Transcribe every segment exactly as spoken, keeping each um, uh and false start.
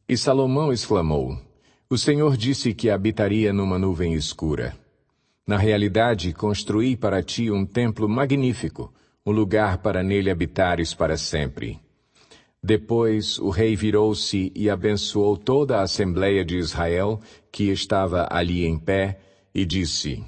E Salomão exclamou: O Senhor disse que habitaria numa nuvem escura. Na realidade, construí para ti um templo magnífico, um lugar para nele habitares para sempre. Depois o rei virou-se e abençoou toda a Assembleia de Israel, que estava ali em pé, e disse: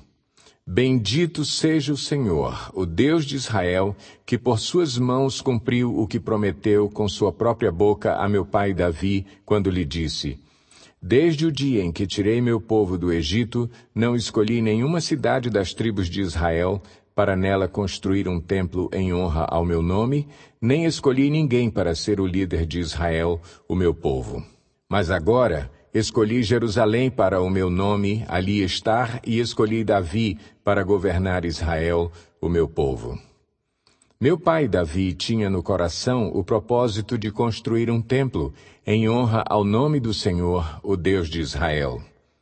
Bendito seja o Senhor, o Deus de Israel, que por suas mãos cumpriu o que prometeu com sua própria boca a meu pai Davi, quando lhe disse: Desde o dia em que tirei meu povo do Egito, não escolhi nenhuma cidade das tribos de Israel para nela construir um templo em honra ao meu nome, nem escolhi ninguém para ser o líder de Israel, o meu povo. Mas agora escolhi Jerusalém para o meu nome ali estar, e escolhi Davi para governar Israel, o meu povo. Meu pai Davi tinha no coração o propósito de construir um templo em honra ao nome do Senhor, o Deus de Israel.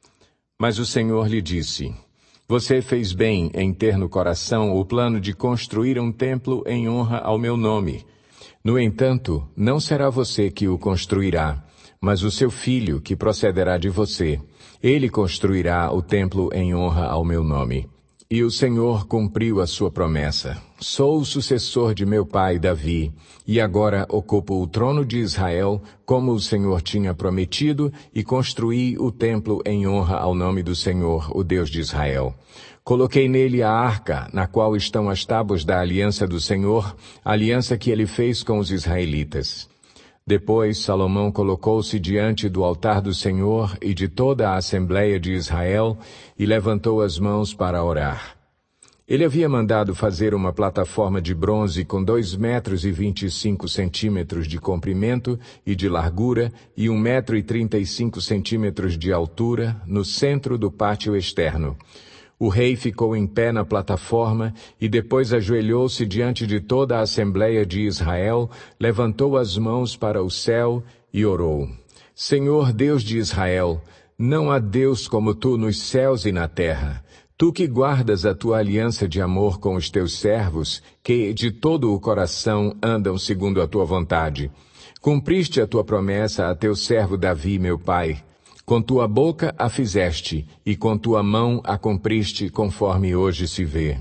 Mas o Senhor lhe disse: Você fez bem em ter no coração o plano de construir um templo em honra ao meu nome. No entanto, não será você que o construirá, mas o seu filho que procederá de você. Ele construirá o templo em honra ao meu nome. E o Senhor cumpriu a sua promessa. Sou o sucessor de meu pai Davi, e agora ocupo o trono de Israel, como o Senhor tinha prometido, e construí o templo em honra ao nome do Senhor, o Deus de Israel. Coloquei nele a arca, na qual estão as tábuas da aliança do Senhor, a aliança que ele fez com os israelitas. Depois Salomão colocou-se diante do altar do Senhor e de toda a Assembleia de Israel e levantou as mãos para orar. Ele havia mandado fazer uma plataforma de bronze com dois metros e vinte e cinco centímetros de comprimento e de largura e um metro e trinta e cinco centímetros de altura no centro do pátio externo. O rei ficou em pé na plataforma e depois ajoelhou-se diante de toda a Assembleia de Israel, levantou as mãos para o céu e orou: Senhor Deus de Israel, não há Deus como tu nos céus e na terra. Tu que guardas a tua aliança de amor com os teus servos, que de todo o coração andam segundo a tua vontade. Cumpriste a tua promessa a teu servo Davi, meu pai. Com tua boca a fizeste, e com tua mão a cumpriste, conforme hoje se vê.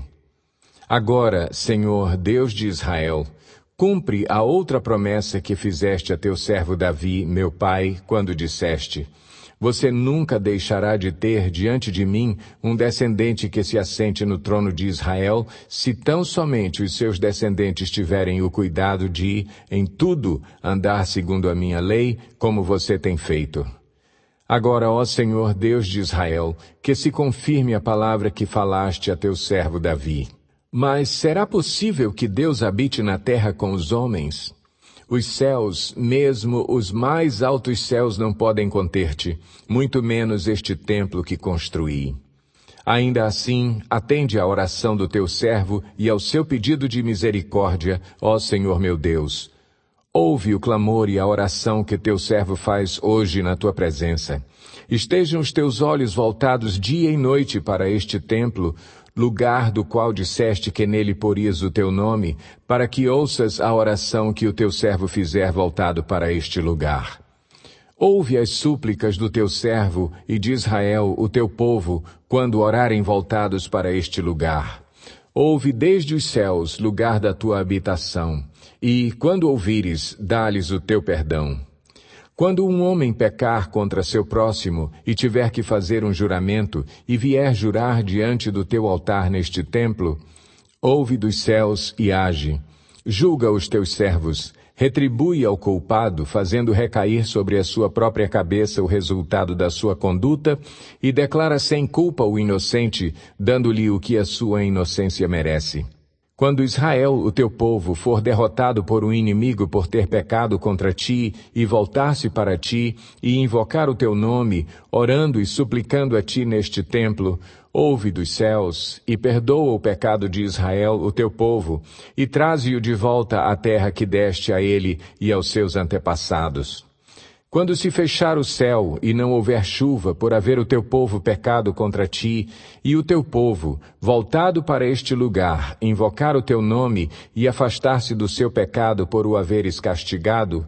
Agora, Senhor, Deus de Israel, cumpre a outra promessa que fizeste a teu servo Davi, meu pai, quando disseste: Você nunca deixará de ter diante de mim um descendente que se assente no trono de Israel, se tão somente os seus descendentes tiverem o cuidado de, em tudo, andar segundo a minha lei, como você tem feito. Agora, ó Senhor Deus de Israel, que se confirme a palavra que falaste a teu servo Davi. Mas será possível que Deus habite na terra com os homens? Os céus, mesmo os mais altos céus, não podem conter-te, muito menos este templo que construí. Ainda assim, atende à oração do teu servo e ao seu pedido de misericórdia, ó Senhor meu Deus. Ouve o clamor e a oração que teu servo faz hoje na tua presença. Estejam os teus olhos voltados dia e noite para este templo, lugar do qual disseste que nele porias o teu nome, para que ouças a oração que o teu servo fizer voltado para este lugar. Ouve as súplicas do teu servo e de Israel, o teu povo, quando orarem voltados para este lugar. Ouve desde os céus, lugar da tua habitação, e, quando ouvires, dá-lhes o teu perdão. Quando um homem pecar contra seu próximo e tiver que fazer um juramento e vier jurar diante do teu altar neste templo, ouve dos céus e age. Julga os teus servos, retribui ao culpado, fazendo recair sobre a sua própria cabeça o resultado da sua conduta, e declara sem culpa o inocente, dando-lhe o que a sua inocência merece. Quando Israel, o teu povo, for derrotado por um inimigo por ter pecado contra ti, e voltar-se para ti, e invocar o teu nome, orando e suplicando a ti neste templo, ouve dos céus, e perdoa o pecado de Israel, o teu povo, e traze-o de volta à terra que deste a ele e aos seus antepassados. Quando se fechar o céu e não houver chuva por haver o teu povo pecado contra ti, e o teu povo, voltado para este lugar, invocar o teu nome e afastar-se do seu pecado por o haveres castigado,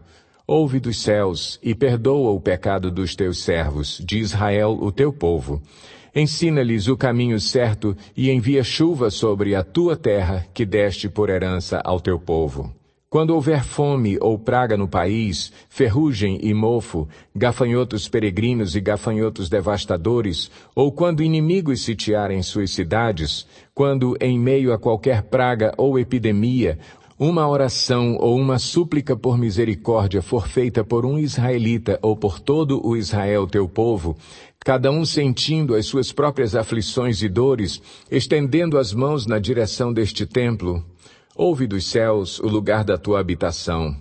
Ouve dos céus e perdoa o pecado dos teus servos, de Israel, o teu povo. Ensina-lhes o caminho certo e envia chuva sobre a tua terra que deste por herança ao teu povo. Quando houver fome ou praga no país, ferrugem e mofo, gafanhotos peregrinos e gafanhotos devastadores, ou quando inimigos sitiarem suas cidades, quando, em meio a qualquer praga ou epidemia, uma oração ou uma súplica por misericórdia for feita por um israelita ou por todo o Israel teu povo, cada um sentindo as suas próprias aflições e dores, estendendo as mãos na direção deste templo, ouve dos céus o lugar da tua habitação.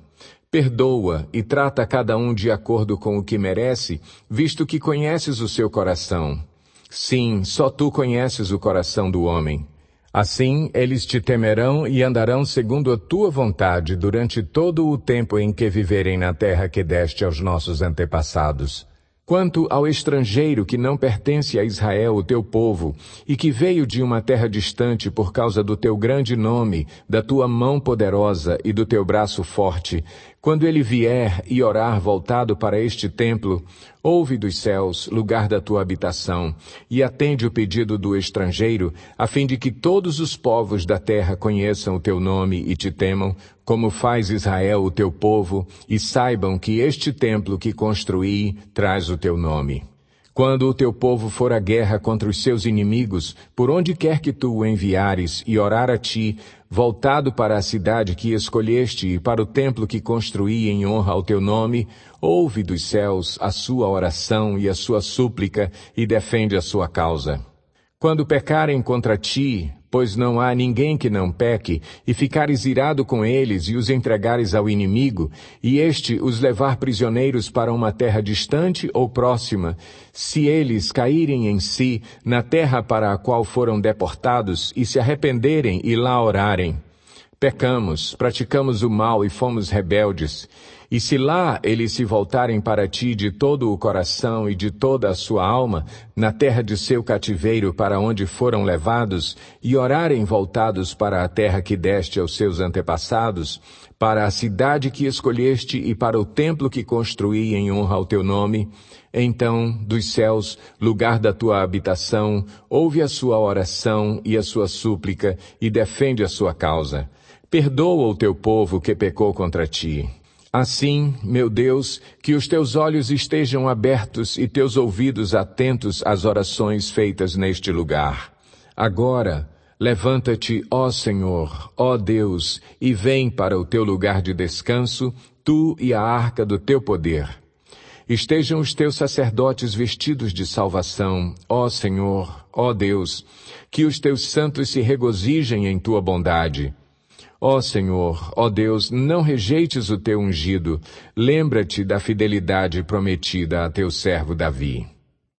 Perdoa e trata cada um de acordo com o que merece, visto que conheces o seu coração. Sim, só tu conheces o coração do homem. Assim, eles te temerão e andarão segundo a tua vontade durante todo o tempo em que viverem na terra que deste aos nossos antepassados. Quanto ao estrangeiro que não pertence a Israel, o teu povo, e que veio de uma terra distante por causa do teu grande nome, da tua mão poderosa e do teu braço forte, quando ele vier e orar voltado para este templo, ouve dos céus, lugar da tua habitação, e atende o pedido do estrangeiro, a fim de que todos os povos da terra conheçam o teu nome e te temam, como faz Israel, o teu povo, e saibam que este templo que construí traz o teu nome. Quando o teu povo for à guerra contra os seus inimigos, por onde quer que tu o enviares, e orar a ti, voltado para a cidade que escolheste e para o templo que construí em honra ao teu nome, ouve dos céus a sua oração e a sua súplica e defende a sua causa. Quando pecarem contra ti, pois não há ninguém que não peque, e ficares irado com eles e os entregares ao inimigo, e este os levar prisioneiros para uma terra distante ou próxima, se eles caírem em si na terra para a qual foram deportados e se arrependerem e lá orarem, pecamos, praticamos o mal e fomos rebeldes, e se lá eles se voltarem para ti de todo o coração e de toda a sua alma, na terra de seu cativeiro para onde foram levados, e orarem voltados para a terra que deste aos seus antepassados, para a cidade que escolheste e para o templo que construí em honra ao teu nome, então, dos céus, lugar da tua habitação, ouve a sua oração e a sua súplica e defende a sua causa. Perdoa o teu povo que pecou contra ti. Assim, meu Deus, que os teus olhos estejam abertos e teus ouvidos atentos às orações feitas neste lugar. Agora, levanta-te, ó Senhor, ó Deus, e vem para o teu lugar de descanso, tu e a arca do teu poder. Estejam os teus sacerdotes vestidos de salvação, ó Senhor, ó Deus, que os teus santos se regozijem em tua bondade. Ó Senhor, ó Deus, não rejeites o teu ungido, lembra-te da fidelidade prometida a teu servo Davi.